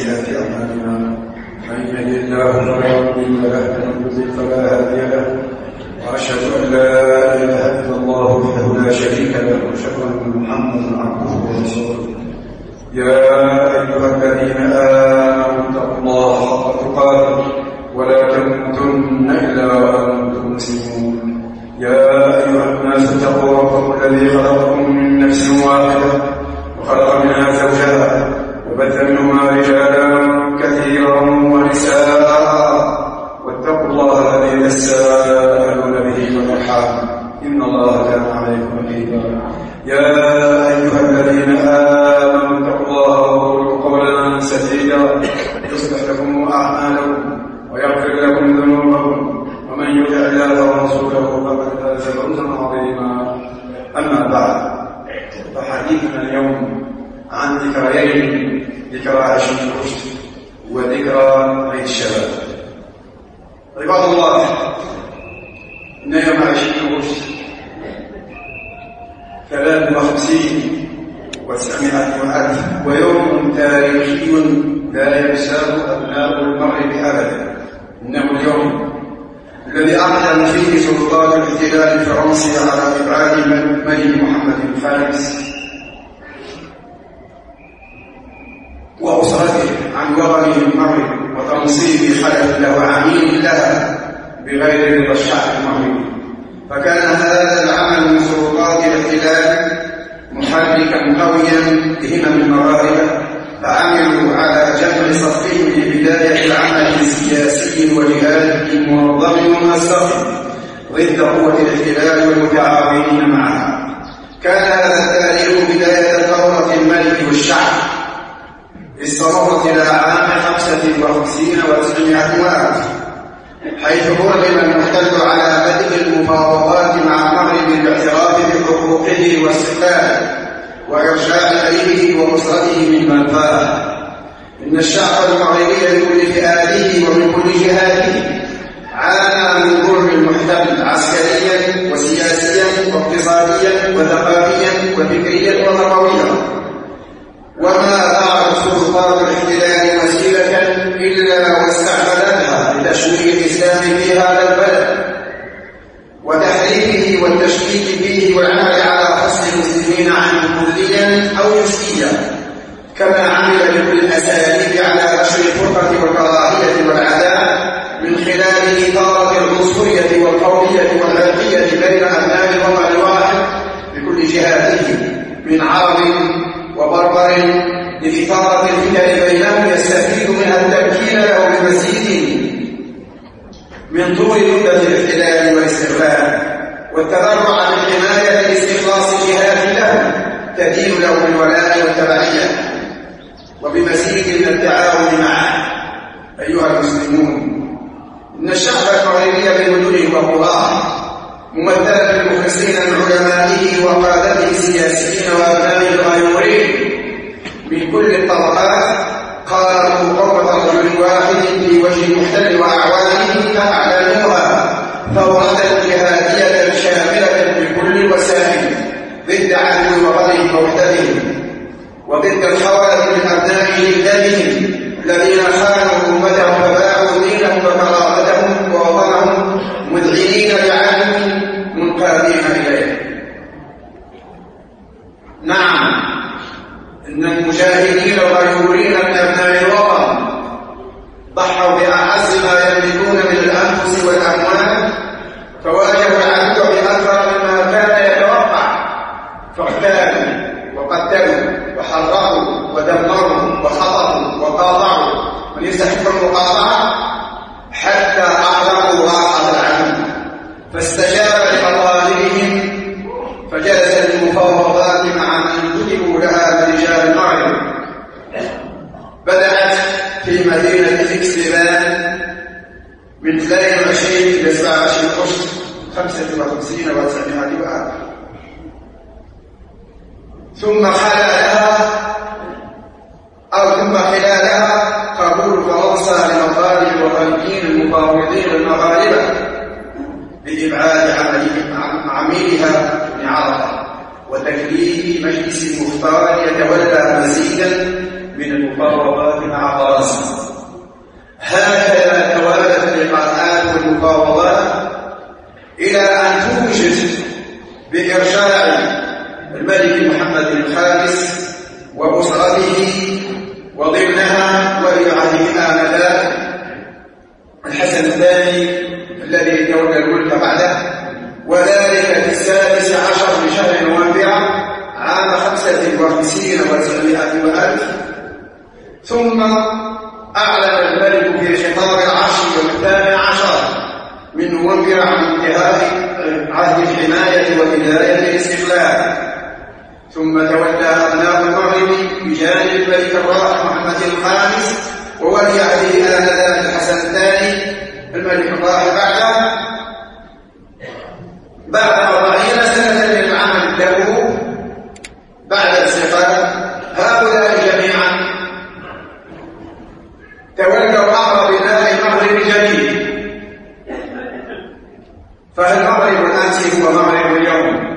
سيئات أعمالنا من يهده الله فلا مضل له ومن يضلل فلا هادي له وأشهد أن لا إله إلا الله وحده لا شريك له وأشهد أن محمدا عبده ورسوله يا أيها الذين آمنوا اتقوا الله حق تقاته ولا تموتن إلا وأنتم مسلمون يا أيها الناس اتقوا ربكم الذي خلقكم من نفس واحدة وخلق منها زوجها وبث منهما رجالا كثيرا ونساء واتقوا الله الذي تساءلون به والأرحام إن الله كان عليكم رقيبا يا أيها الذين آمنوا اتقوا الله وقولوا قولا سديدا يصلح لكم أعمالكم ويغفر لكم ذنوبكم ومن يطع الله ورسوله فقد فاز فوزا عظيما أما بعد فحديثنا اليوم عن ذكريين ذكرى عشية الرشد وذكرى عيد الشباب. عباد الله، إن يوم عشية الرشد 53 ويوم تاريخي لا ينساه أبناء المغرب أبدا. إنه اليوم الذي أعلن فيه سلطات الاحتلال الفرنسي على إبعاد الملك محمد الخامس وأسرته عن وطنه المغرب وتنصيب خلف له عميل لها بغير رضا الشعب المغربي. فكان هذا العمل من سلطات الاحتلال محركا قويا لهمم المغاربة، فعملوا على جمع صفهم لبداية العمل السياسي وجهادي منظم ومنسق ضد قوة الاحتلال والمتعاونين معها. كان هذا التاريخ بداية ثورة الملك والشعب استمرت إلى عام 55 و900 وألف، حيث هرم المحتل على بدء المفاوضات مع المغرب بالاعتراف بحقوقه واستقلاله وإرجاع أبيه وأسرته من منفاه. إن الشعب المغربي بكل فئاته ومن كل جهاته عانى من ظلم المحتل عسكريا وسياسيا واقتصاديا وثقافيا وفكريا وتربويا، وما ضاعت سلطات الاحتلال وسيلة إلا واستعملتها لتشويه الإسلام في هذا البلد وتحريفه والتشكيك فيه والعمل على فصل المسلمين عنه كليا أو جزئيا، كما عمل بكل الأساليب على نشر الفرقة والكراهية والعداء من خلال إثارة العنصرية والقومية والعرقية بين أبناء الوطن الواحد بكل جهاته من عرب وبربر، لإثارة الفتن بينهم يستفيد منها التمكين له بمزيد من طول مدة الاحتلال والاستغلال والتبرع بالحماية لاستخلاص جهات له تدين له بالولاء والتبعية، وبمزيد من التعاون معه. أيها المسلمون، إن الشعب المغربي بمدنه وقراه ممثلا بالمخلصين من علمائه وقادته السياسيين وأبنائه الغيورين من كل الطبقات قاموا قوة رجل واحد في وجه المحتل وأعوانه فأعلنوها ثورة جهادية شاملة بكل الوسائل ضد عدو وطنهم ووحدتهم وضد الحوادث من أبناء جلدتهم الذين خانوا أمتهم فباعوا دينهم وكرامتهم ووطنهم مذعنين لعدو منقادين إليه. نعم، إن المجاهدين الغيورين من أبناء الوطن ضحوا بأعز ما يملكون من الأنفس والأموال، فواجهوا العدو بأكثر مما كان يتوقع، فاغتالوا وقتلوا وحرقوا ودمروا وخطفوا وقاطعوا من يستحق المقاطعة حتى أحرقوا راحة العدو، فاستجاب لمطالبهم فجلس للمفاوضات مع من كتبوا لها برجال المغرب. بدأت في مدينة إكسبان من 22 إلى 27 أغسطس 55 و900 وألف، ثم خلالها قبول فرنسا لمطالب الوطنيين المفاوضين المغاربة بإبعاد عميلها ابن عرفة وتكليف مجلس المختار يتولى مزيدا من المفاوضات مع فرنسا. هكذا توالت اللقاءات والمفاوضات إلى أن توجد بإرجاع الملك محمد الخامس وأسرته وضمنها ولي عهده آنذاك الحسن الثاني الذي تولى الملك بعده، وذلك في 16 من شهر نوفمبر عام 55 و900 وألف. ثم أعلن الملك في خطاب العشر و18 من نوفمبر عن انتهاء عهد الحماية وبداية الاستقلال. ثم تولى أبناء المغرب بجانب الملك الراحل محمد الخامس وولي عهده آنذاك الحسن الثاني الملك الراحل بعد 40 سنة من العمل له بعد الاستقلال. هؤلاء جميعا تولوا أمر بناء المغرب الجديد. فالمغرب الآن هو مغرب اليوم.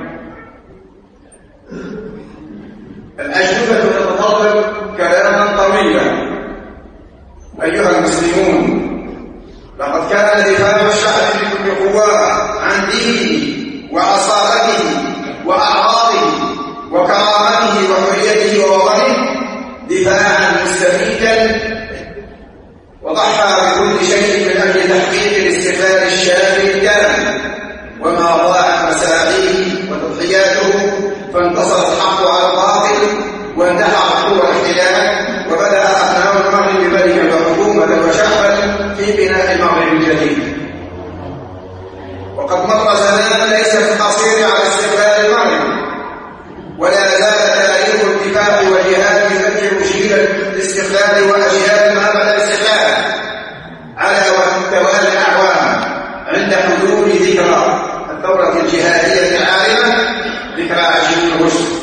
الأجوبة تتطلب كلاما طويلا. أيها المسلمون، لقد كان دفاع الشعب بكل قواه عن دينه وأصالته وأعراضه وكرامته وحريته ووطنه دفاعا مستفيدا، وضحى بكل شيء من أجل تحقيق الاستقلال الشامل الكامل، وما ضاعت مساعيه وتضحياته، فانتصر الحق على الباطل واندحر قوى الاحتلال، وبدأ أبناء المغرب ملكا وحكومة وشعبا في بناء المغرب الجديد. وقد مر زمان ليس في القصير على استقلال المغرب، ولا زال تاريخ الدفاع والجهاد يذكر جيل الاستقلال وأجيال ما بعد الاستقلال على توالي الأعوام عند حلول ذكرى الثورة الجهادية العارمة، ذكرى 20 أغسطس،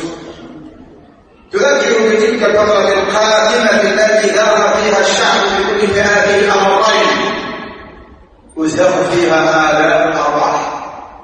تذكر بتلك الفترة القاتمة التي ذاق فيها الشعب بكل فئاته الأمرين، وازدهر فيها آلاف الأرواح،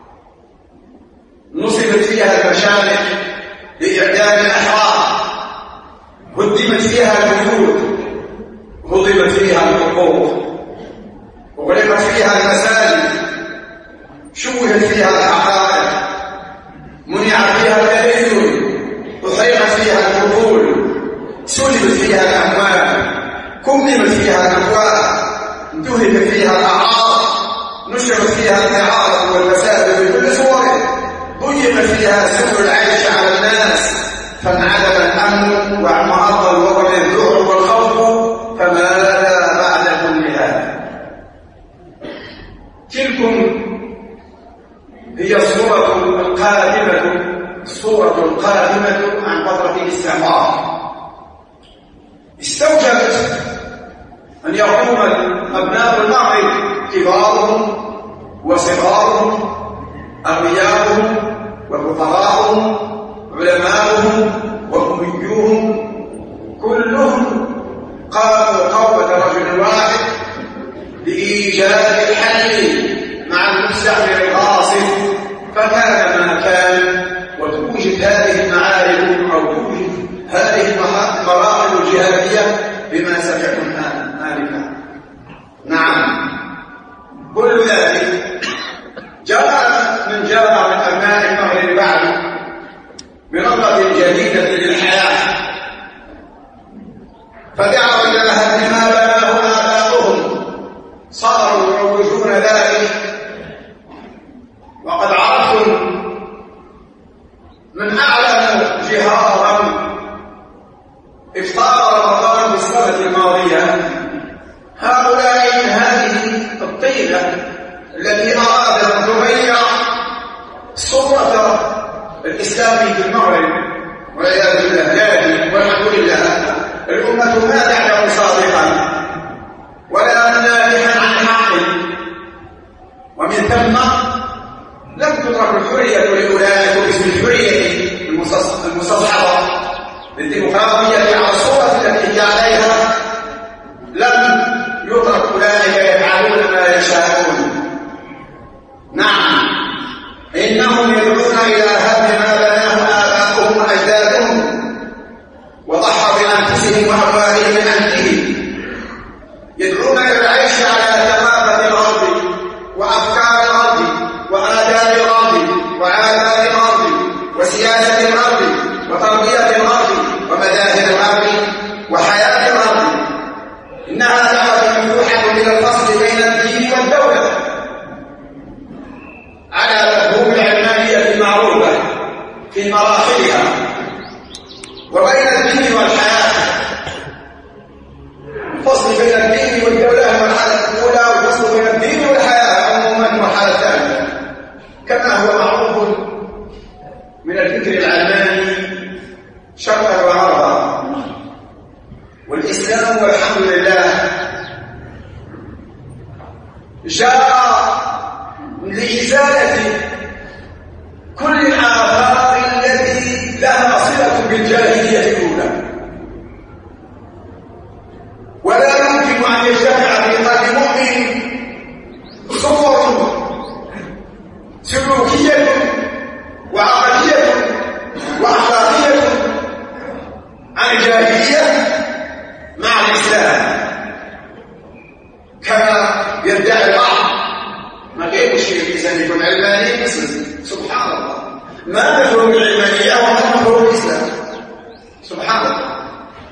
نصبت فيها المشامخ لإعدام الأحرار، هدمت فيها البيوت، هضمت فيها الحقوق، وغلقت فيها المساجد، شوهت فيها الحقائق، منع فيها التدين، أحرقت فيها العقول، سلبت فيها الأموال، كممت فيها الأموال، انتهكت فيها الأعراض، نشرت فيها الإعارة والفساد بكل صوره، ضيقت فيها سبل العيش على الناس، فانعدم الأمن وعمرض الوطن الذعر والخوف، فماذا بعد كل هذا؟ تلكم هي الصورة القادمة عن فترة الاستعمار. استوجبت أن يقوم أبناء المغرب كبارهم وصغارهم، أغنياؤهم وفقراءهم، علماؤهم وأميوهم، كلهم قاموا قوة رجل واحد لإيجاد الحل مع المستعمر الغاصب. فكان ما كان، وتوجد هذه المعارك أو توجد هذه المراحل الجهادية بما سمعتم آنفا. نعم، كل ذلك جاء من أبناء المغرب بعد برغبة جديدة للحياة، فدعوا إلى هدم ما بناه آباؤهم، صاروا يروجون ذلك، وقد عرفوا من أعلن جهارا إفطار رمضان في السنة الماضية هؤلاء من هذه الطيلة التي أرادت أن تغير صورة الإسلام في المغرب، والعياذ بالله جاهل، والحمد لله الأمة ما تعلم صادقا ولا نافحا عن حق، ومن ثم لم تترك الحرية لأولئك باسم الحرية المستصحبة للديمقراطية على الصورة التي هي عليها. لم يترك أولئك يفعلون ما يشاءون. نعم، إنهم يدعون إلى هدم ما بناه آباؤهم وأجدادهم، وضحوا بأنفسهم وأموالهم وتربية الأرض ومذاهب الأرض وحياة الأرض. إنها دعوة مفتوحة إلى الفصل بين الدين والدولة على مفهوم العلمانية المعروفة في مراحلها، وبين الدين والحياة، الفصل بين الدين والدولة المرحلة الأولى، والفصل بين الدين والحياة عموما المرحلة الثانية، كما هو معروف من الفكر العلماني شرقا وغربا. والإسلام والحمد لله جاء لإزالة كل الآثار التي لها صلة بالجاهلية الأولى، ولا يمكن أن يجتمع في قلب مؤمن صور سلوكية وعقدية وأخلاقية عن الجاهلية مع الإسلام كما يدعي البعض. ما غير شيء الإنسان يكون علماني مسلم، سبحان الله، ما مفهوم العلمانية وما مفهوم الإسلام، سبحان الله.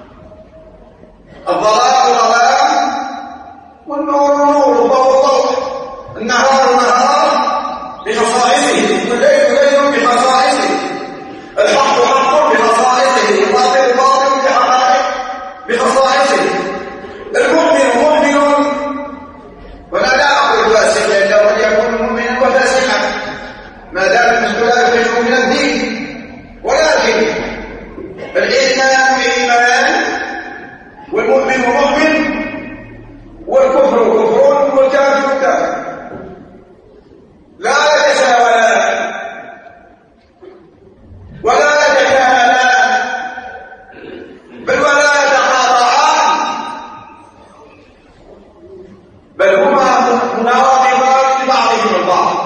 الضلال ضلال والنور نور، والضوء ضوء، النهار نهار بخصائصه، والليل ليل بخصائصه، الحق حق بخصائصه، الباطل باطل بخصائصه، المؤمن مؤمن، ولا أقول فاسق إلا أن يكون مؤمنا وفاسقا ما دام الناس لا يخرجون من الدين، ولكن الإيمان إيمان، والمؤمن مؤمن، والكفر كفر، والكافر كافر، لا يتساويان ولا يتكاملان، بل ولا يتقاطعان، بل هما مناقضان لبعضهم البعض.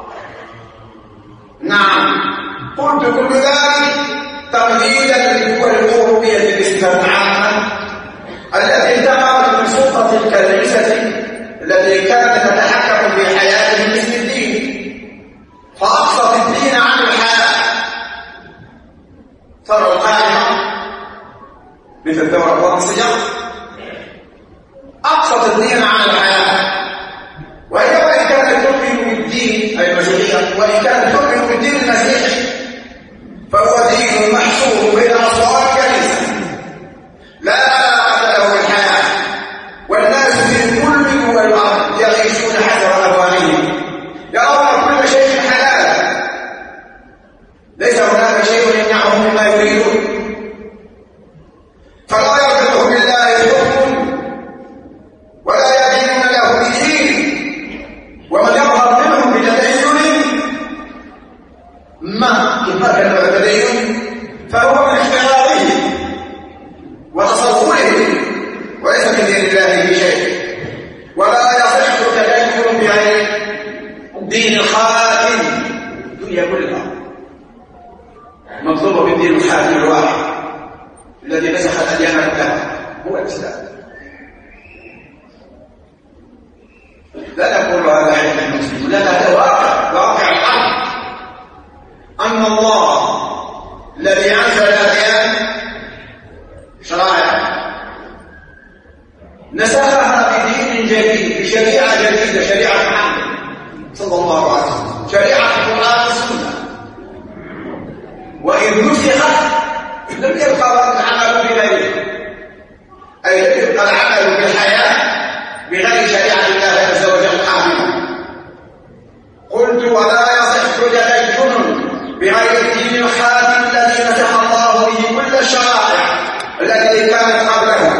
نعم، قلت كل ذلك تمهيدا للدول الأوروبية بصفة عامة التي انتقلت من سلطة الكنيسة التي كانت تتحكم في حياتهم باسم الدين، فأقصت الدين عن الحياة. ترى القائمة مثل الدولة الفرنسية أقصت الدين عن الحياة، وهي وإن كانت تؤمن بالدين أي المسيحية، وإن كانت تؤمن بالدين المسيحي فهو دين محصور بين أسوار الكنيسة لا علاقة له بالحياة، والناس في كل دول الأرض يعيشون حسب أهوائهم، يرون كل شيء حلال، ليس هناك شيء يمنعهم مما يريدون، فلا يرتبط بالله حكم ولا يدينون له بدين، ومن يظهر منهم بتدين ما كفاك التدين فهو من اختياره وتصوره وليس من دين الله بشيء، ولا يصح التدين بغير دين الخاتم. الدنيا كلها مطلوبه بالدين الخاتم الواحد الذي نسخ الاديان كلها، هو الاسلام. لا نقول هذا عند المسلمين، لا، هذا واقع الامر، ان الله الذي انزل الاديان شرائع نسخها بدين جديد، بشريعه جديده، شريعه محمد صلى الله عليه وسلم، شريعه القران والسنه، وان نسخت لم يبقى العمل بغيره، اي لم يبقى العمل بالحياه بغير شريعه الله عز وجل قائما. قلت ولا يصح تدين بغير الدين الخاتم الذي نسخ الله به كل الشرائع التي كانت قبله،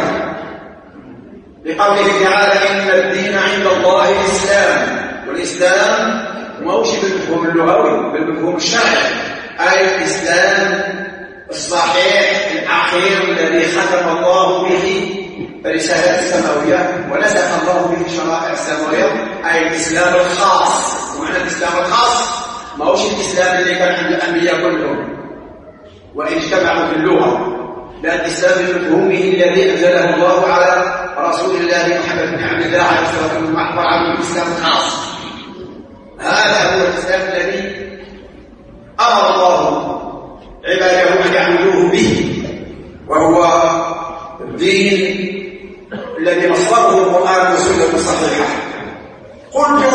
لقوله تعالى ان الدين عند الله الاسلام، والاسلام موش بالمفهوم اللغوي، بالمفهوم الشرعي، اي الاسلام الصحيح الاخير الذي ختم الله به الرسالات السماويه ونسخ الله به الشرائع السماويه، اي الاسلام الخاص. ومعنى الاسلام الخاص ما هوش الاسلام اللي كان عند الانبياء كلهم وان اجتمعوا في اللغه، لا، الاسلام بمفهومه الذي انزله الله على رسول الله محمد بن عبد الله عليه الصلاه والسلام، وعلى الاسلام الخاص. هذا هو الاسلام الذي امر الله عباده أن يعبدوه به، وهو الدين الذي مصدره القرآن والسنة الصحيحة. قلت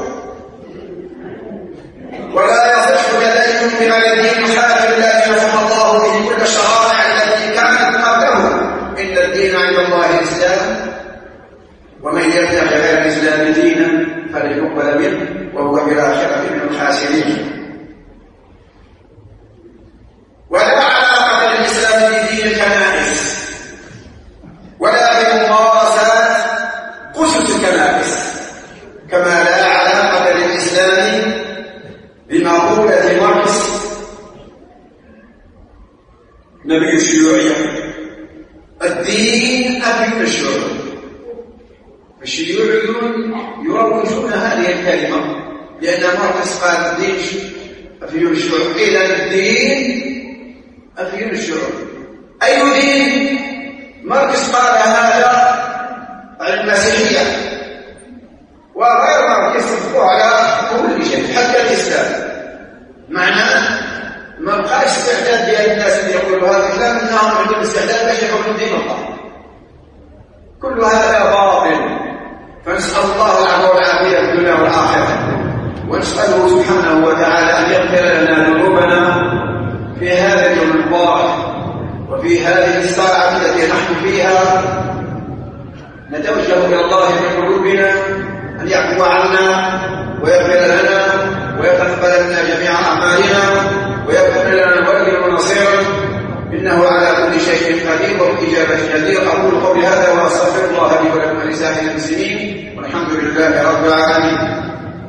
ولا يصح تدين بغير دين الحاكم الذي نصب الله به كل الشرائع التي كانت قبله، إن الدين عند الله الإسلام، ومن يبتغي غير الإسلام دينا فلن يقبل منه وهو بالآخرة من الخاسرين. ولا علاقة للإسلام بدين الكنائس ولا بممارسات قسس الكنائس، كما لا علاقة للإسلام بمقولة ماركس نبي الشيوعية: الدين أبي الشيوع. الشيوعيون يروجون هذه الكلمة لأن ماركس قال الدين أفيون الشيوع، إذا الدين أفيون الشيوع. أي دين؟ ماركس قال هذا المسيحية، وغير ماركس يطبقوا على كل شيء حتى الإسلام. معناه ما بقاش استعداد ديال الناس اللي يقولوا هذا الكلام انهم عندهم استعداد باش يحكموا دين الله. كل هذا باطل، فنسأل الله العفو والعافية في الدنيا والآخرة، ونسأله سبحانه وتعالى أن يغفر لنا ذنوبنا في هذا اليوم المبارك وفي هذه الساعة التي نحن فيها. نتوجه إلى الله بقلوبنا أن يعفو عنا ويغفر لنا ويتقبل منا جميع أعمالنا ويكون لنا وليا ونصيرا، إنه على كل شيء قدير وبالإجابة جدير. أقول قولي هذا وأستغفر الله لي ولكم ولسائر المسلمين، والحمد لله رب العالمين.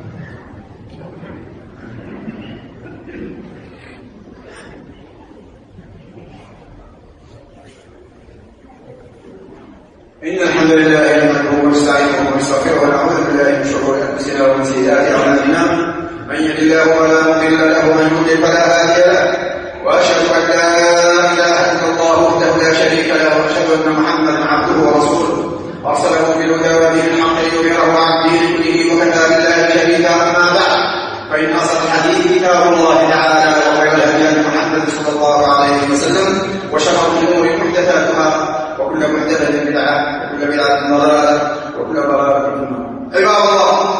إن الحمد لله نحمده ونستعينه ونستغفره ونعوذ بالله من شرور أنفسنا ومن سيئات أعمالنا، من يهد الله فلا مضل له ومن يضلل فلا هادي له، وأشهد أن لا إله إلا الله وحده لا شريك له، وأشهد أن محمدا عبده ورسوله أرسله بالهدى ودين الحق ليظهره على الدين كله وكفى بالله شهيدا. أما بعد، فإن أصل الحديث كتاب الله تعالى، وخير الهدي محمد صلى الله عليه وسلم، وشر الأمور محدثاتها، وكل محدثة بدعة، وكل بدعة ضلالة، وكل ضلالة في النار. عباد الله،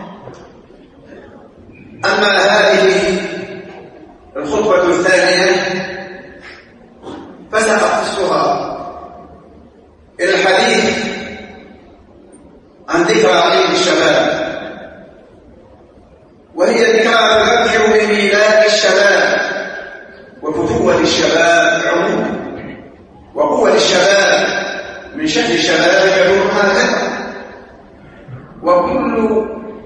أما هذه الخطبة الثانية فسأخصها إلى الحديث عن ذكرى عيد الشباب، وهي ذكرى تذكر بميلاد الشباب وفتوة الشباب عموما وقوة الشباب من شهر الشباب يدور هكذا. وكل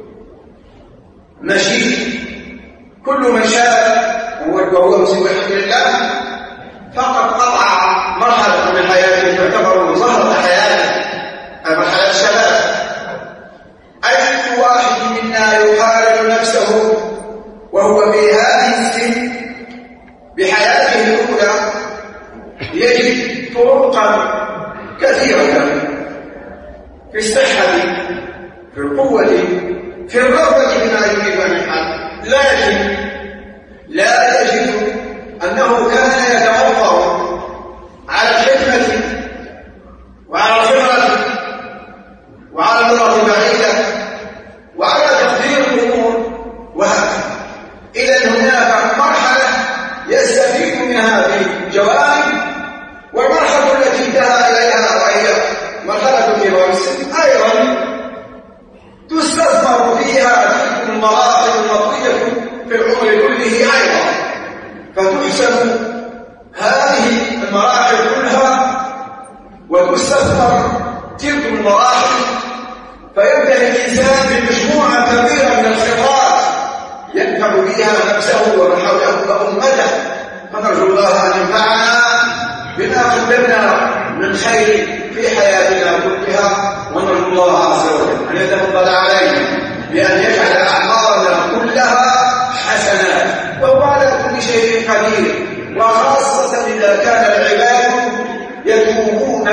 مشي، كل من شاب وهو مسلم الحمد لله فقد قطع مرحلة من حياته تعتبر ظهر حياته، مرحلة الشباب. أي واحد منا يقارن نفسه وهو في هذه السن بحياته الأولى يجد طرقا كثيرة في الصحة، في القوة، في الرغبة بما يريد أن يفعل، لكن لا يجد أنه كان يتوفر على الحكمة وعلى الخبرة وعلى النظرة البعيدة وعلى تقدير الأمور وهكذا. إذن هناك مرحلة يستفيد منها في جوانب، والمرحلة التي انتهى إليها وهي مرحلة كبار السن أيضا تستثمر فيها تلك المراحل المطوية في العمر كله أيضا، فتحسب هذه المراحل كلها وتستثمر تلك المراحل، فيبدأ الإنسان بمجموعة كبيرة من الخبرات ينفع بها نفسه ومن حوله وأمته. فنرجو الله أن ينفعنا بما قدمنا من خير في حياتنا كلها، ونرجو الله عز وجل أن يتفضل علينا بأن يجعل أعمارنا كلها حسنات، وهو على كل شيء قدير، وخاصة إذا كان العباد يتوبون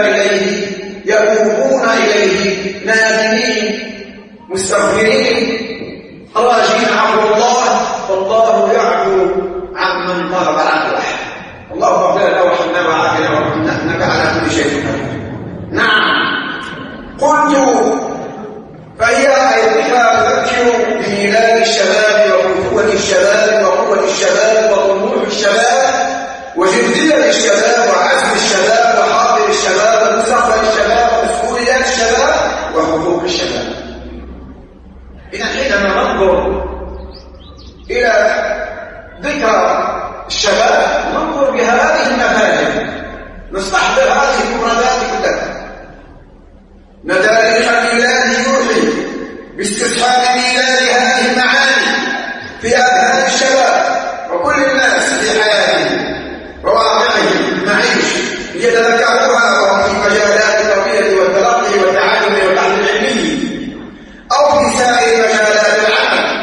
إليه نادمين مستغفرين راجين عفو الله، فالله يعفو عمن طلب العفو. الشباب وقوة الشباب وطموح الشباب وجدية الشباب وعزم الشباب وحاضر الشباب ومستقبل الشباب ومسؤوليات الشباب وحقوق الشباب. إذا حينما ننظر إلى ذكرى الشباب ننظر بهذه المفاهيم، نستحضر هذه المفردات كلها. مدارك الميلاد يوحي باستصحاب ميلاد هذه المعاني في أذهان الشباب وكل الناس في حياتهم وواقعهم المعيش ليتذكروها وهم في مجالات التربية والتلقي والتعلم والبحث العلمي أو في سائر مجالات العمل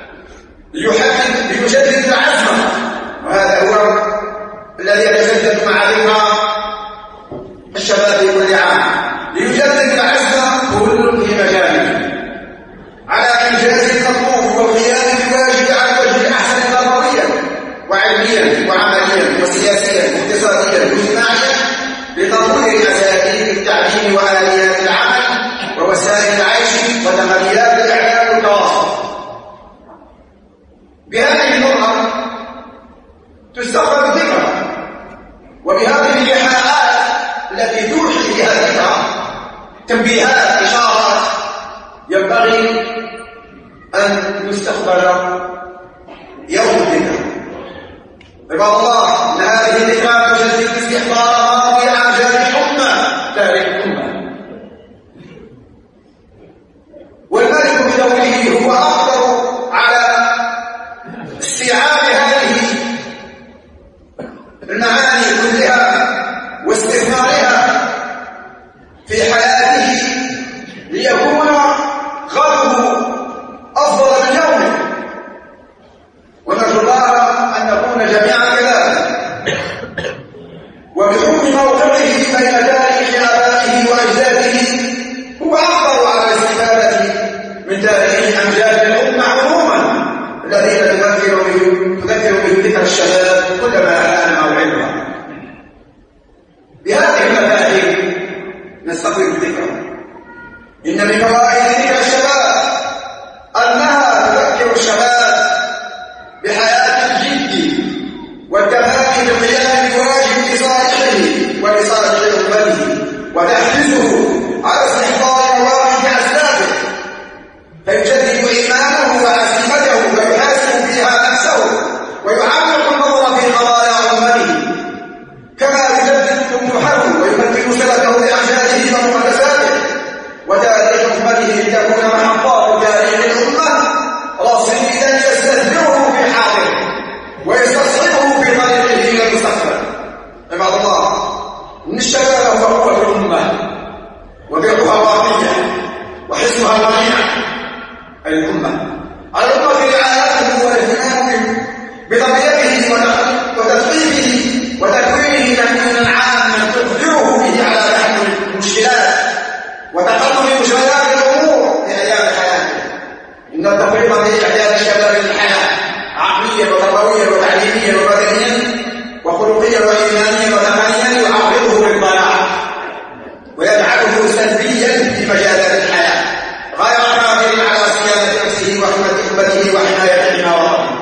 ليجدد العزم، وهذا هو الذي يتجدد مع ذكرى الشباب في كل عام، ليجدد العزم كل في مجاله على إنجاز المطلوب والقيام بواجب على وجه الأحسن نظريا وعلميا وعمليا وسياسيا واقتصاديا واجتماعيا لتطوير أساليب التعليم وآليات العمل ووسائل العيش وتقنيات الإعلام والتواصل. بهذه النظرة تستقبل الذكرى وبهذه الإيحاءات التي توحي بها الذكرى تنبيهات إشارات ينبغي أن يستقبل يوم الذكرى. عباد الله، إن هذه الذكرى تجدد استحضارها في أعجاب الأمة تاريخ الأمة، والملك بدوره هو أقدر على استيعاب هذه المعاني كلها واستثمارها في حياته ليكون غده أفضل من يومه، ونرجو الله أن نكون جميعا كذلك. وبحكم موقعه بين تاريخ آبائه وأجداده هو أقدر على الاستفادة من تاريخ أمجاد الأمة عموما الذين تذكر به ذكر الشباب كلما حان موعدها. بهذه المفاهيم نستقيم الذكرى. إن من فوائد ذكر الشباب أنها تذكر الشباب بحياة الجد والتفاني بالقيام بواجب لصالحه ولصالح أمته، وتحفزه على استحضار مواقف أسلافه فيجدد إيمانه وعزيمته ويحاسب فيها نفسه ويعمق النظر في قضايا أمته، كما يجدد طموحه ويمكن صلته لأمجاده ومقدساته وتاريخ أمته لتكون محطات تاريخ الأمة رصيدا يستثمره في حاضره ويستصحبه في طريقه إلى المستقبل. عباد الله، إن الشباب هو قوة الأمة وبيعها الواقية وحسنها المنيع. الأمة رعايته والاهتمام بتربيته وتثقيفه وتكوينه تكوينا عاما تقدره به على تحمل المشكلات وتقدم مجريات الأمور في أيام حياته. إن التفريط في إعداد الشباب للحياة عقليا وتربويا وتعليميا وبدنيا وخلقيا وإيمانيا وتقنيا يعرضه للضياع ويجعله سلبيا في مجالات الحياة غير قادر على صيانة نفسه وحماية أمته ووطنه.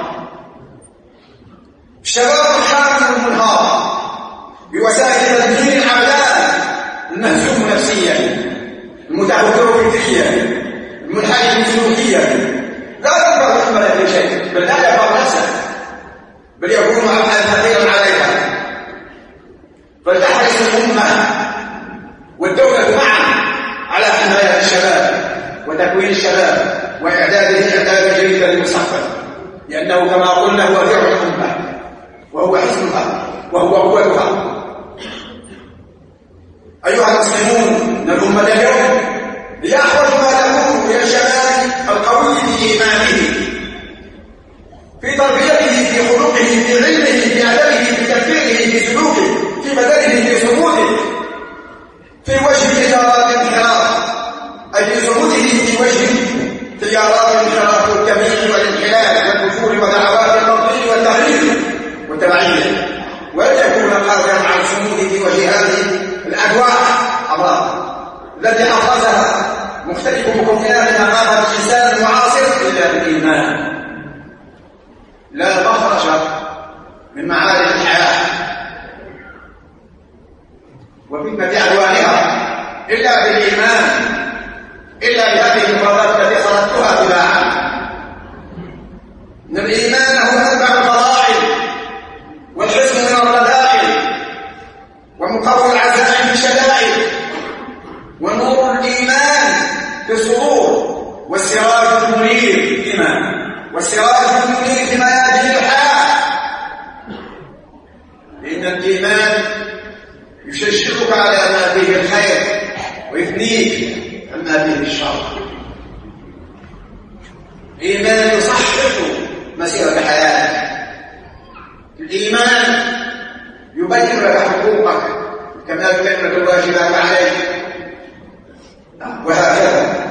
الشباب حامل منهار بوسائل تدمير العملان المهزوم نفسيا المتهور فكريا المنحرف سلوكيا لا ينفع الأمة في شيء، بل لا ينفع نفسه، بل يكون عبئا ثقيلا عليها. فلتحرص الأمة والدولة معا على حماية الشباب وتكوين الشباب وإعداده إعدادا جيدا للمستقبل، لأنه كما قلنا هو ذرع الأمة وهو حسنها وهو قوتها. أيها المسلمون، الأمة اليوم هي أحوج ما تكون إلى الشباب القوي في إيمانه، في تربيته، في خلقه، في علمه، في أدبه، في تفكيره، في سلوكه، في بدنه، في صموده، في وجه تجارات الانحراف، أي في صموده في وجه تجارات الانحراف والتمييز والانحلال والكفور ودعوات التضليل والتغيير والتبعية، وأن يكون قادرا على صموده في وجه هذه الأدواء أمراض التي أخذها مختلف مكونات ثقافة الإنسان المعاصر إلا بالإيمان. لا مخرج من معارك الحياة وفتنة ألوانها إلا بالإيمان، إلا بهذه المفردات التي صددتها تباعا. إن الإيمان هو أتبع الفضائل والحسن من الرذائل ومقر العزائم في الشدائد، ونور الإيمان في الصدور، والسراج المنير في ميادين الحياة. لأن الإيمان يشجعك على ما فيه الخير ويثنيك عما فيه الشر. الإيمان يصحح مسيرة حياتك. الإيمان يبين لك حقوقك كما يبين لك الواجبات عليك، وهكذا.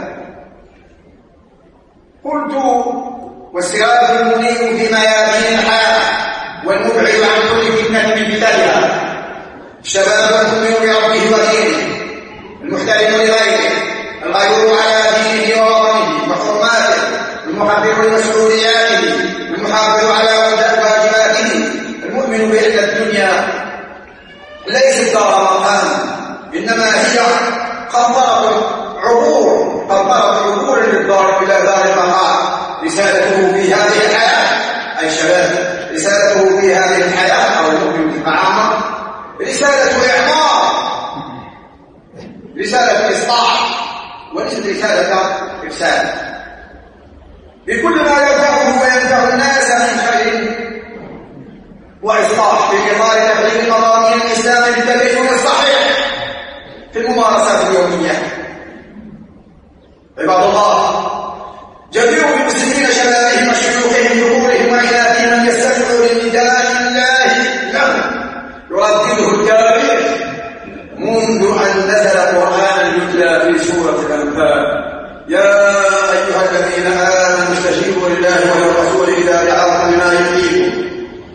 قلت والسراج المنير في ميادين الحياة والمبعد عن كل فتنة من فتنها. الشباب المؤمن بربه ودينه، المحترم لغيره، الغيور على دينه ووطنه وحرماته، المخبر لمسؤولياته، المحافظ على واجباته، المؤمن بأن الدنيا ليست دار مقام، إنما هي قنطرة عبور للدار إلى دار المقام. رسالته في هذه الحياة أي شباب، رسالته في هذه الحياة أو المؤمن بالمعامة رسالة إعمار، رسالة إصلاح، وليست رسالة إفساد. بكل ما ينفعه وينفع الناس من خير وإصلاح في إطار تبليغ مضامين الإسلام بالتبين الصحيح في الممارسات اليومية. عباد الله، جميع المسلمين شبابهم وشيوخهم ذكورهم وإناثهم من يستمعوا لنداء الله لهم يردده التاريخ منذ أن نزل القرآن يتلى في سورة الأنفال. يا أيها الذين آمنوا استجيبوا لله وللرسول إذا دعاكم لما يحييكم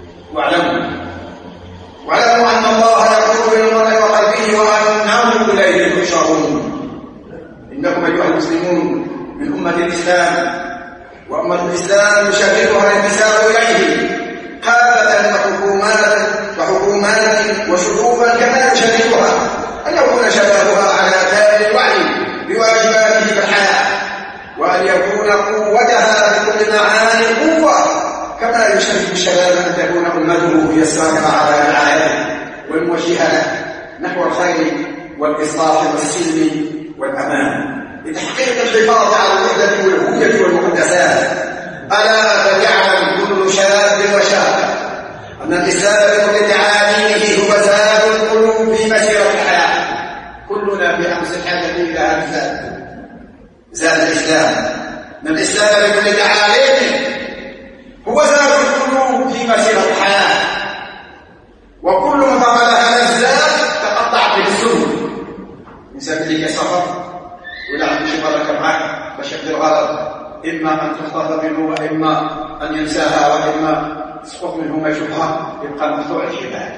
واعلموا أن الله يقول بالمرء وقلبه وأنه إليه تحشرون. إنكم أيها المسلمون من أمة الإسلام، وأمة الإسلام يشرفها الانتساب إليه قادة وحكومات وشعوبا كما يشرفها أن يكون شبابها على كامل الوعي بواجباته في الحياة، وأن يكون قوتها بكل معاني القوة كما يشرف الشباب أن تكون أمته هي السابقة على رعايته والموجهة نحو الخير والإصلاح والسلم والأمان لتحقيق الحفاظ على الوحدة والهوية والمقدسات. ألا فليعلم كل شاب وشابة أن الإسلام بكل تعاليمه هو زاد القلوب في مسيرة الحياة. كلنا بأمس الحاجة إلى هذا زاد الإسلام. أن الإسلام بكل تعاليمه هو زاد القلوب في مسيرة الحياة، وكل ما فقد هذا الزاد تقطع به السبل. من سبيلك سفر ولا عندي شي بركه معك باش يقدر غلط، اما ان تخطف منه واما ان ينساها واما تسقط منه ما يشوفها يبقى مقطوع الحبال.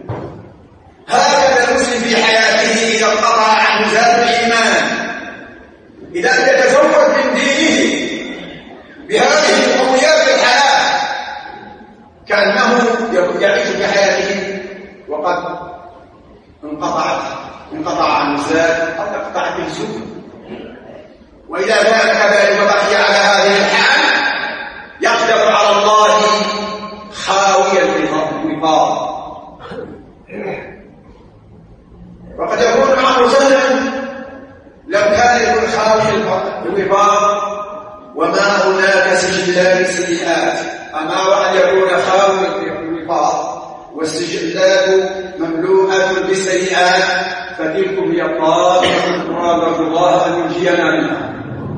هكذا المسلم في حياته اذا انقطع عنه زاد الايمان، اذا لم يتزود من دينه بهذه القويات الحياه كانه يعيش بحياته وقد انقطع عنه الزاد او تقطع به السبل. وإذا كان كذلك وبقي على هذه الحال يقدر على الله خاويا الوفاق. وقد يكون الأمر سهلا لو كان يكون خاوي الوفاق وما هناك سجلات سيئات، أما وأن يكون خاوي الوفاق والسجلات مملوءة بالسيئات فتلكم هي الطائفة المراد الله أن ينجينا منها.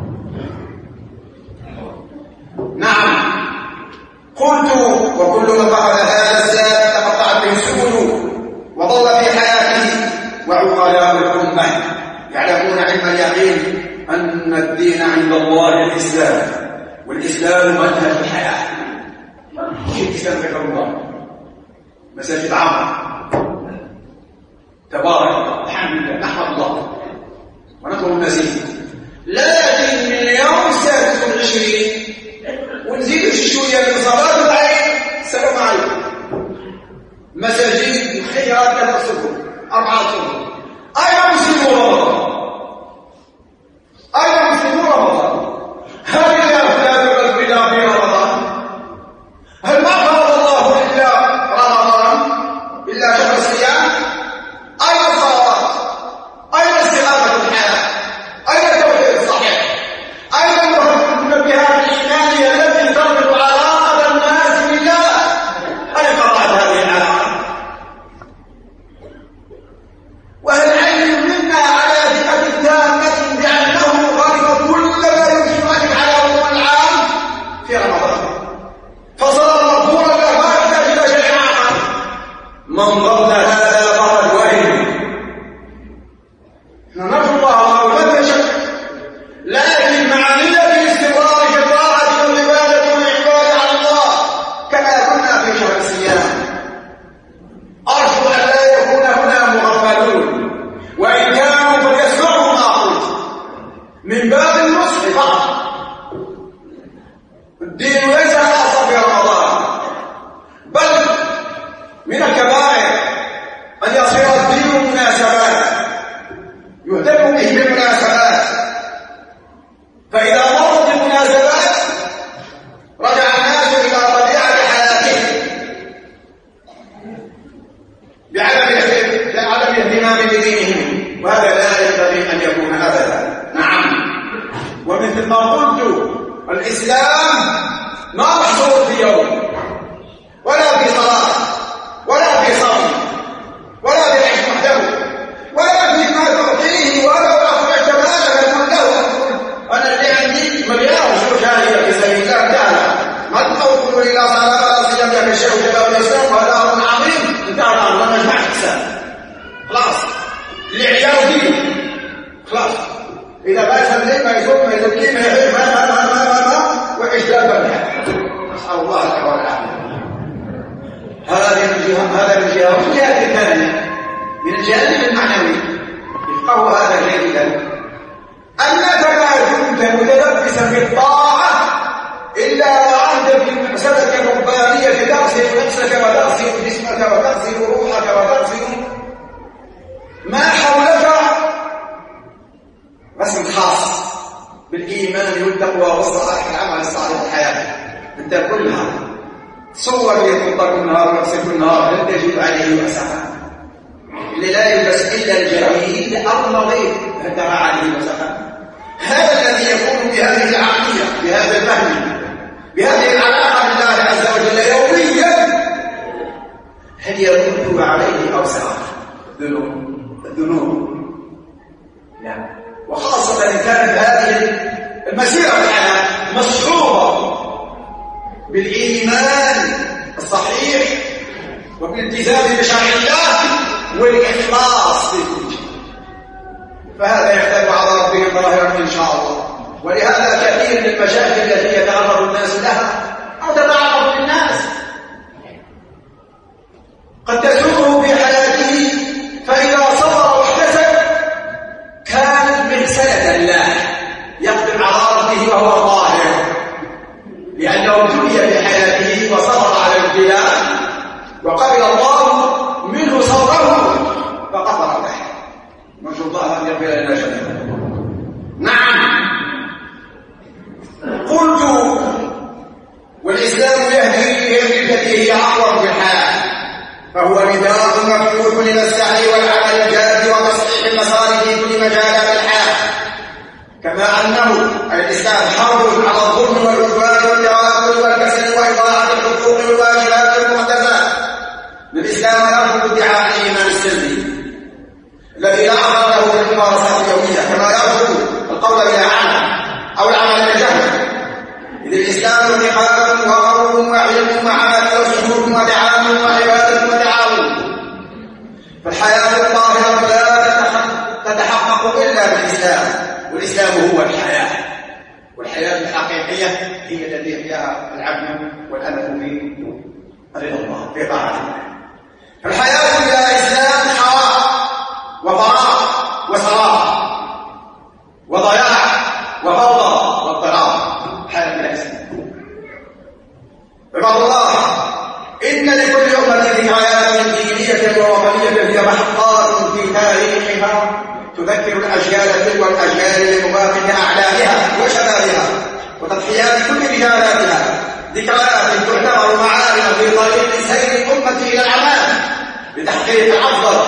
نعم، قلت وكل من فقد هذا الزاد تقطعت به السبل وضل في حياته. وعقلاء الأمة يعلمون علم اليقين أن الدين عند الله الإسلام، والإسلام منهج الحياة. شيء الإسلام ذكر الله مساجد عامة تبارك الله الحمد لله نحمد الله ونطلب المزيد، لكن من اليوم 26 ونزيد شوية من صلاة العين مساجد خيرات 3 سبل 4 سبل. أين مسلمون رمضان؟ أين مسلمون رمضان؟ هل الأفلام والبلاد في رمضان؟ هل ما فرض الله إلا رمضان إلا شهر الصيام؟ أين الصلوات؟ أين استقامة الحياة؟ أين التوحيد الصحيح؟ أين المنبهات الإيمانية التي تربط علاقة الناس بالله؟ أين قطعت هذه العلاقة؟ وهل علم منا على ثقة تامة بأنه غرق كل ما يمكن أن على وضوء العام في رمضان، فصار مغفورا له ما يحتاج إلى شيء آخر؟ من ظن هذا فقد وهم. نرجو الله ولا شك، لكن مع نية الاستمرار في الطاعة والعبادة والإقبال على الله كما كنا في شهر الصيام. أرجو أن لا يكون هنا مغفلون، وإن كانوا فليسمعوا ما قلت من باب النصح فقط. الدين ليس خاصا برمضان، بل من الكبائر أن يصير الدين مناسبات يهتم به بالمناسبات، فإذا مرت المناسبات رجع الناس إلى طبيعة حياتهم بعدم اهتمام بدينهم، وهذا لا ينبغي أن يكون أبدا. نعم، ومثل ما قلت الإسلام ما محصور في يوم ولا في صلاة ولا في صوم ولا في العيش وحده ولا في ما تعطيه ولا أخرجت مالك كله أنا اللي عندي مليار شو شاهية في سبيل الله تعالى ما تقول إلى صلاة ولا صيام يا الشيخ وشباب الإسلام وهذا أمر عظيم انتهى الأمر ما نجمع حساب خلاص لعيال دين خلاص. إذا باس الليل ما يصوم ما يزكي ما يحب ما وإيش دابا نسأل الله العفو والعافية. هذا من جهة الثانية من الجانب المعنوي يفقه هذا جيدا، أنك ما كنت متلبسا بالطاعة إلا وأنت في المقصدة الربانية تغسل نفسك وتغسل جسمك وتغسل روحك وتغسل ما حولك رسم خاص بالإيمان والتقوى والصلاح والعمل الصالح في حياتك. أنت كلها صور يتوضا كل نهار ويغسل كل نهار هل تجد عليه مسحا؟ اللي لا يلبس إلا الجديد أو النظيف هل ترى عليه مسحا؟ هذا الذي يكون بهذه العقلية بهذا الفهم بهذه العلاقة بالله عز وجل يوميا هل يرد عليه أوسع الذنوب؟ لا، وخاصة إن كانت هذه المسيرة في الحياة مصحوبة بالإيمان الصحيح وبالالتزام بشرع الله والإخلاص في كل شيء، فهذا يحتاج على ربه ظاهرا إن شاء الله. ولهذا كثير من المشاكل التي يتعرض الناس لها أو تتعرض للناس قد تسوءه في حياته، فإذا صبر واحتسب كانت مرسلة له يقدم على ربه وهو ظاهر، لأنه ابتلي في حياته وصبر على الابتلاء وقبل الله منه صبره فغفر له. نرجو الله أن يغفر لنا جميعا. نعم، قلت والإسلام يهدي التي هي أقوم في الحياة، فهو نداء مفتوح للسعي والعمل الجاد وتصحيح المسار في كل مجالات الحياة، كما أنه الإسلام حرب على الظلم والعدوان والتواكل والكسل وإضاعة الحقوق والواجبات والمحتسبات. الإسلام يرفض ادعاء الإيمان السلبي الذي لا أثر له في الممارسات اليومية، كما يرفض القول بلا عمل أو العمل بجهل، إذ الإسلام انتقاد وقول وعلم وعمل وسلوك ودعام وعبادة وتعاون. فالحياة الطاهرة لا تتحقق إلا بالإسلام، والإسلام هو الحياة، والحياة الحقيقية هي التي يحياها العبد والأمل في رضا الله في طاعة الله. فالحياة بلا إسلام حرام وضراء وسراب وضياع وفوضى واضطراب. حياة بلا إسلام. عباد الله، إن لكل أمة ذكريات وشبابها وتضحيات كل رجالاتها، ذكريات تعتبر معالم في طريق سير الأمة إلى الأمام لتحقيق الأفضل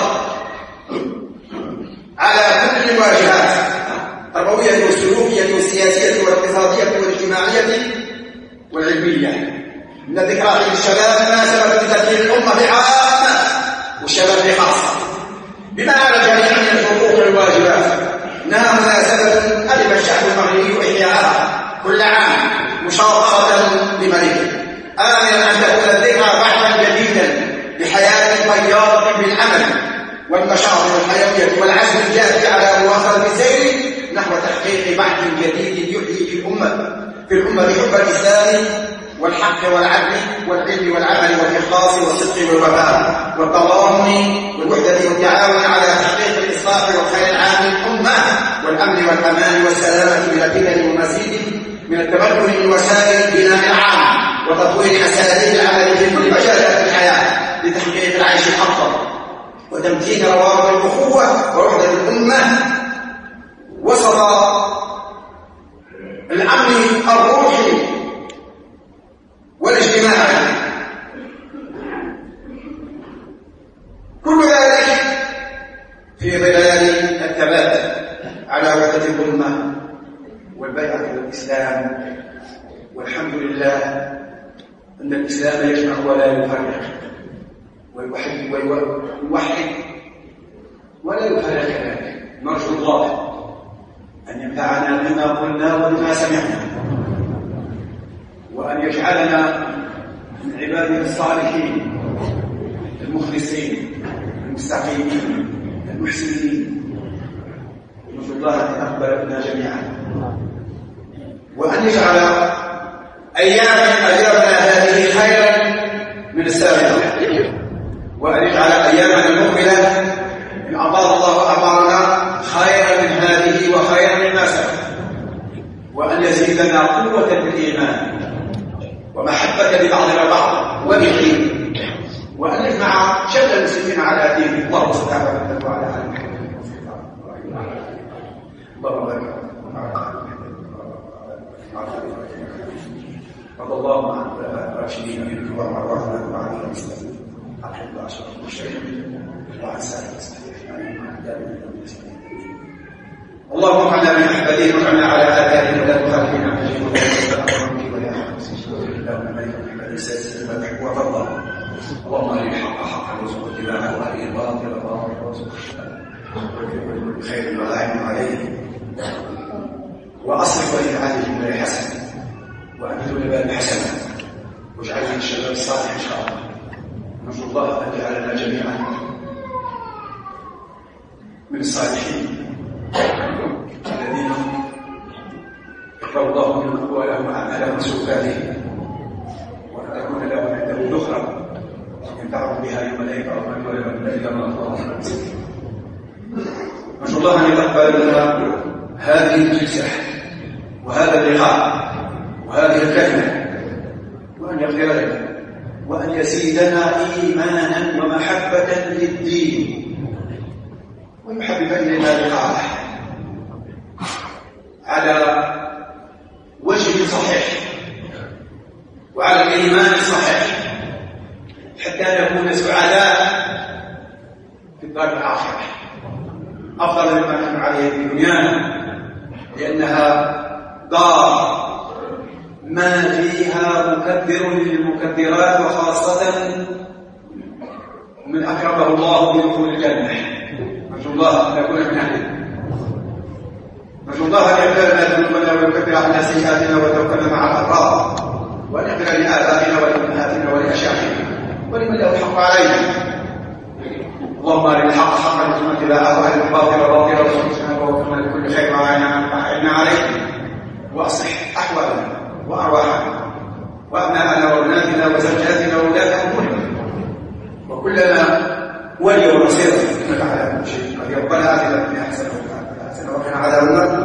على كل الواجهات التربوية والسلوكية والسياسية والاقتصادية والاجتماعية والعلمية. من الذكرى للشباب مناسبة لتسيير الأمة بعامة والشباب بخاصة بما على الجميع من الحقوق والواجبات. إنها مناسبة أدب الشعب المغربي إحياءها كل عام مشاطرة بملكه، آملا أن تكون الذكرى بعثا جديدا لحياة طيارة بالأمل والنشاط والحيوية والعزم الجاد على مواصلة السير نحو تحقيق بعث جديد يحيي في الأمة حب الإسلام والحق والعدل والعلم والعمل والإخلاص والصدق والوفاء والتضامن والوحدة والتعاون على تحقيق الإصلاح والخير العام للأمة والأمن والأمان والسلامة من الفتن ومزيد من التمكن من وسائل البناء العام وتطوير أساليب العمل في كل مجالات الحياة لتحقيق العيش الأفضل وتمكين روابط الأخوة ووحدة الأمة وسط الأمن الروحي والاجتماعي. كل ذلك في ظلال الثبات على وحدة الأمة والبيعة للإسلام. والحمد لله أن الإسلام يجمع ولا يفرق ويوحد ولا يفرق كذلك. نرجو الله أن ينفعنا بما قلنا وبما سمعنا، وأن يجعلنا من عباده الصالحين المخلصين المستقيمين المحسنين. نرجو الله أن يقبل منا جميعا، وأن يجعل أيامنا هذه خيرا من السابقة، وأن يجعل أيامنا المقبلة إن أعطانا الله أعمارنا خيرا من هذه وخيرا مما سبق، وأن يزيدنا قوة بالإيمان ومحبة لبعضنا البعض وبالدين، وأن يجمع شمل المسلمين على دين الله سبحانه وتعالى وعلى آله اللهم بارك رضي الله عن الراشدين من الكبار والرحمن وعلى المسلمين أحب أشرف المشركين وعن سائر المسلمين. اللهم اجعلنا من احبتهم واجعلنا على آثارهم ولا تخالفنا عن دينهم اللهم ملك محمد السادس المدح وفضل. اللهم ارنا الحق حقا وارزق اتباعه وارنا الباطل باطلا وارزق اجتنابه بخير وأعن عليه واصلح ولي عليهم من حسن وأنزل الباب حسنا واجعلنا الشباب الصالح إن شاء الله. نرجو الله أن يجعلنا جميعا من الصالحين الذين يقبل الله منهم أقوالهم وأعمالهم وسلوكاتهم، وأن تكون لهم عنده ذخرا ينفعهم بها يوم لا ينفع مال ولا بنون إلا من الله. نرجو الله أن يتقبل لنا هذه الجلسة وهذا اللقاء وهذه الكلمة، وأن يغفر لنا وأن يزيدنا إيمانا ومحبة للدين ويحبب إلينا لقاءه على وجه صحيح وعلى الإيمان الصحيح حتى نكون سعداء في الدار الآخرة أفضل مما نحن عليه في دنيانا، لأنها دار ما فيها مكدر للمكدرات، وخاصة من أكرمه الله بدخول الجنة. نرجو الله أن نكون من أهله. نرجو الله أن يغفر لنا ذنوبنا ويكفر عنا سيئاتنا ويتوفنا مع الأبرار، وأن يغفر لآبائنا ولأمهاتنا ولأشياخنا ولمن له الحق علينا. اللهم أرنا الحق حقا وارزقنا اتباعه وأرنا الباطل باطلا وارزقنا ووفقنا لكل خير وأعنا عليه، وأصلح أحوالنا وأرواحنا وأبناءنا وبناتنا وزوجاتنا وولاة أمورنا وكلنا ولي ونصير إنك على كل شيء. ربنا آتنا في الدنيا حسنة وفي الآخرة حسنة وقنا عذاب النار.